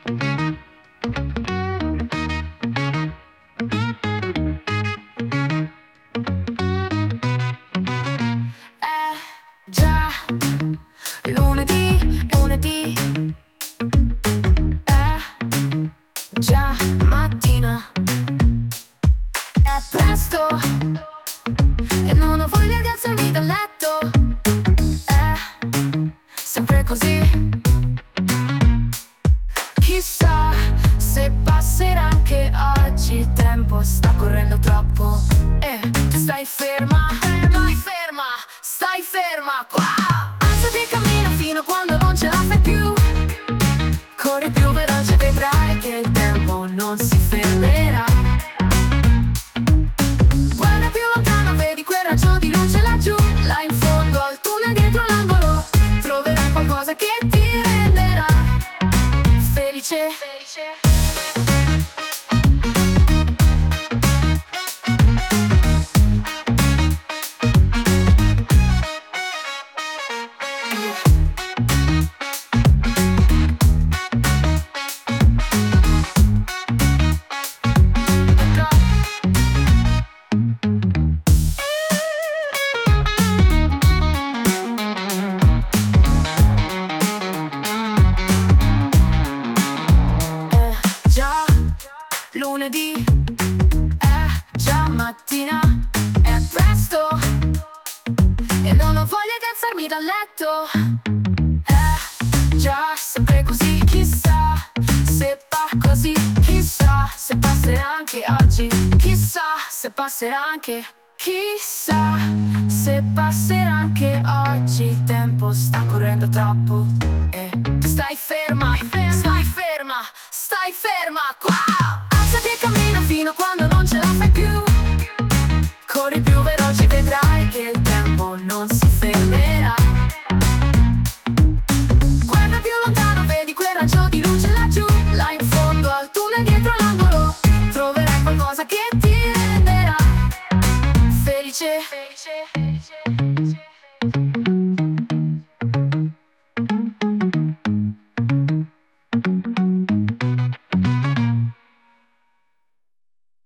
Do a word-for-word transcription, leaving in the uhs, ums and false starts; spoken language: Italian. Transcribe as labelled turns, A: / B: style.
A: È già lunedì, lunedì. È già mattina. È presto e non ho voglia di alzarmi dal letto. È sempre così. Chissà se passerà anche oggi. Il tempo sta correndo troppo e tu stai ferma, ferma, ferma, stai ferma qua. Alzati e cammina fino a quando non ce la fai più. Corri più veloce, vedrai che il tempo non si fermerà. Guarda più lontano, vedi quel raggio di luce laggiù. Là in fondo al tunnel dietro l'angolo troverai qualcosa che ti renderà felice. Lunedì, è già mattina, è presto e non ho voglia di alzarmi dal letto. È già sempre così, chissà se va così, chissà se passerà anche oggi, chissà se passerà anche, chissà se passerà anche oggi. Il tempo sta correndo troppo e tu stai ferma, stai ferma, stai ferma qua. Alzati e cammina fino a quando non ce la fai più. Corri più veloce, vedrai che il tempo non si fermerà. Guarda più lontano, vedi quel raggio di luce laggiù. Là in fondo al tunnel dietro